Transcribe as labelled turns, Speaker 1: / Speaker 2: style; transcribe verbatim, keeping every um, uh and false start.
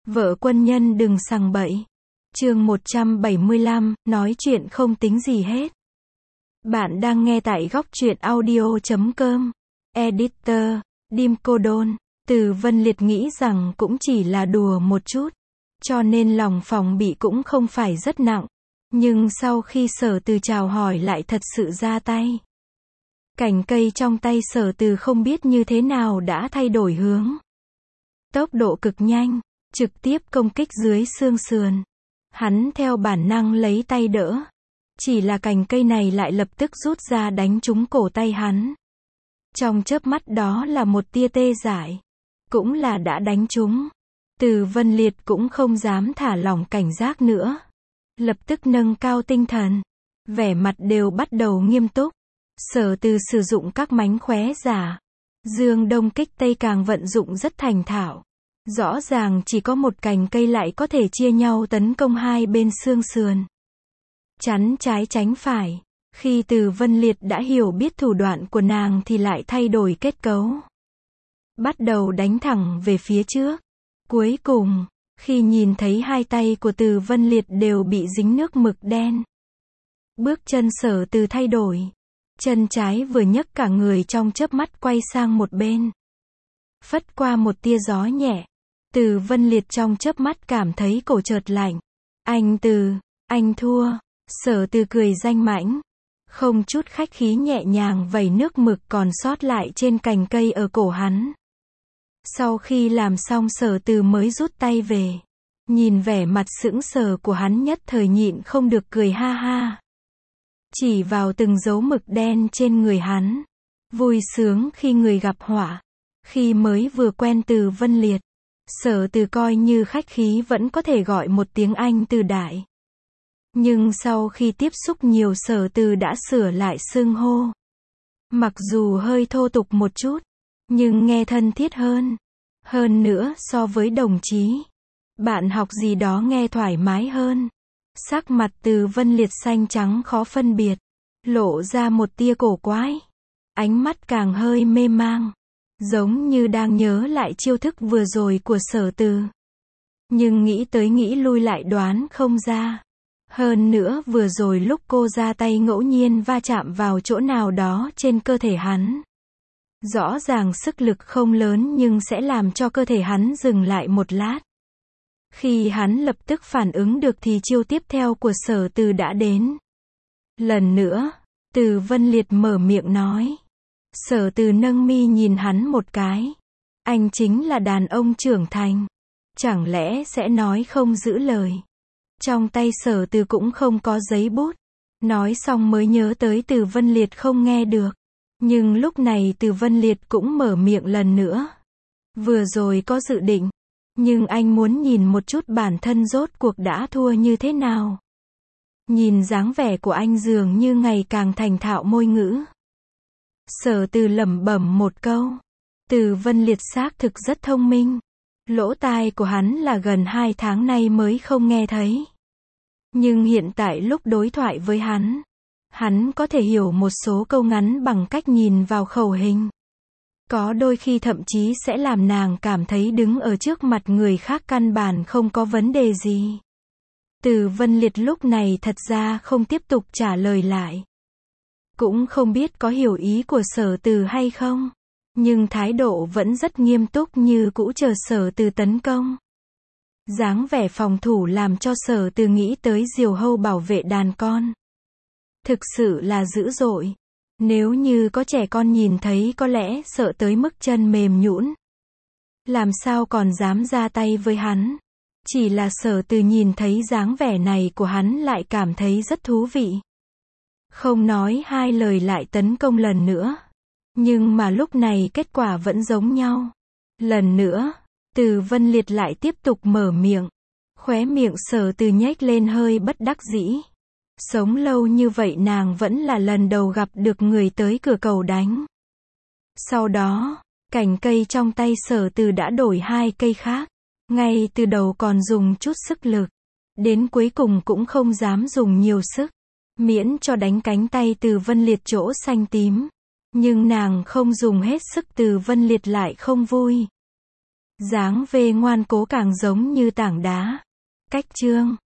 Speaker 1: Vợ quân nhân đừng sằng bậy. Chương một trăm bảy mươi lăm, nói chuyện không tính gì hết. Bạn đang nghe tại góc truyện audio chấm com. Editor, Dim Cô Đôn. Từ Vân Liệt nghĩ rằng cũng chỉ là đùa một chút, cho nên lòng phòng bị cũng không phải rất nặng. Nhưng sau khi Sở Từ chào hỏi lại thật sự ra tay. Cành cây trong tay Sở Từ không biết như thế nào đã thay đổi hướng. Tốc độ cực nhanh, trực tiếp công kích dưới xương sườn. Hắn theo bản năng lấy tay đỡ. Chỉ là cành cây này lại lập tức rút ra đánh trúng cổ tay hắn. Trong chớp mắt đó là một tia tê dại. Cũng là đã đánh trúng. Từ Vân Liệt cũng không dám thả lỏng cảnh giác nữa. Lập tức nâng cao tinh thần. Vẻ mặt đều bắt đầu nghiêm túc. Sở Từ sử dụng các mánh khóe giả. Dương đông kích tây càng vận dụng rất thành thạo. Rõ ràng chỉ có một cành cây lại có thể chia nhau tấn công hai bên xương sườn. Chắn trái tránh phải. Khi Từ Vân Liệt đã hiểu biết thủ đoạn của nàng thì lại thay đổi kết cấu. Bắt đầu đánh thẳng về phía trước. Cuối cùng, khi nhìn thấy hai tay của Từ Vân Liệt đều bị dính nước mực đen. Bước chân Sở Từ thay đổi. Chân trái vừa nhấc cả người trong chớp mắt quay sang một bên. Phất qua một tia gió nhẹ. Từ Vân Liệt trong chớp mắt cảm thấy cổ chợt lạnh. Anh Từ, anh thua. Sở Từ cười danh mãnh. Không chút khách khí nhẹ nhàng vẩy nước mực còn sót lại trên cành cây ở cổ hắn. Sau khi làm xong Sở Từ mới rút tay về. Nhìn vẻ mặt sững sờ của hắn nhất thời nhịn không được cười ha ha. Chỉ vào từng dấu mực đen trên người hắn. Vui sướng khi người gặp họa. Khi mới vừa quen Từ Vân Liệt. Sở Từ coi như khách khí vẫn có thể gọi một tiếng anh Từ đại. Nhưng sau khi tiếp xúc nhiều Sở Từ đã sửa lại xưng hô. Mặc dù hơi thô tục một chút, nhưng nghe thân thiết hơn. Hơn nữa so với đồng chí, bạn học gì đó nghe thoải mái hơn. Sắc mặt Từ Vân Liệt xanh trắng khó phân biệt, lộ ra một tia cổ quái. Ánh mắt càng hơi mê mang, giống như đang nhớ lại chiêu thức vừa rồi của Sở Từ. Nhưng nghĩ tới nghĩ lui lại đoán không ra. Hơn nữa vừa rồi lúc cô ra tay ngẫu nhiên va chạm vào chỗ nào đó trên cơ thể hắn. Rõ ràng sức lực không lớn nhưng sẽ làm cho cơ thể hắn dừng lại một lát. Khi hắn lập tức phản ứng được thì chiêu tiếp theo của Sở Từ đã đến. Lần nữa, Từ Vân Liệt mở miệng nói. Sở Từ nâng mi nhìn hắn một cái. Anh chính là đàn ông trưởng thành. Chẳng lẽ sẽ nói không giữ lời. Trong tay Sở Từ cũng không có giấy bút. Nói xong mới nhớ tới Từ Vân Liệt không nghe được. Nhưng lúc này Từ Vân Liệt cũng mở miệng lần nữa. Vừa rồi có dự định. Nhưng anh muốn nhìn một chút bản thân rốt cuộc đã thua như thế nào. Nhìn dáng vẻ của anh dường như ngày càng thành thạo môi ngữ. Sở Từ lẩm bẩm một câu. Từ Vân Liệt xác thực rất thông minh. Lỗ tai của hắn là gần hai tháng nay mới không nghe thấy. Nhưng hiện tại lúc đối thoại với hắn, hắn có thể hiểu một số câu ngắn bằng cách nhìn vào khẩu hình. Có đôi khi thậm chí sẽ làm nàng cảm thấy đứng ở trước mặt người khác căn bản không có vấn đề gì. Từ Vân Liệt lúc này thật ra không tiếp tục trả lời lại. Cũng không biết có hiểu ý của Sở Từ hay không. Nhưng thái độ vẫn rất nghiêm túc như cũ chờ Sở Từ tấn công. Dáng vẻ phòng thủ làm cho Sở Từ nghĩ tới diều hâu bảo vệ đàn con. Thực sự là dữ dội. Nếu như có trẻ con nhìn thấy có lẽ sợ tới mức chân mềm nhũn. Làm sao còn dám ra tay với hắn. Chỉ là Sở Từ nhìn thấy dáng vẻ này của hắn lại cảm thấy rất thú vị. Không nói hai lời lại tấn công lần nữa. Nhưng mà lúc này kết quả vẫn giống nhau. Lần nữa, Từ Vân Liệt lại tiếp tục mở miệng. Khóe miệng Sở Từ nhếch lên hơi bất đắc dĩ. Sống lâu như vậy nàng vẫn là lần đầu gặp được người tới cửa cầu đánh. Sau đó, cành cây trong tay Sở Từ đã đổi hai cây khác. Ngay từ đầu còn dùng chút sức lực. Đến cuối cùng cũng không dám dùng nhiều sức. Miễn cho đánh cánh tay Từ Vân Liệt chỗ xanh tím. Nhưng nàng không dùng hết sức Từ Vân Liệt lại không vui. Dáng về ngoan cố càng giống như tảng đá. Cách chương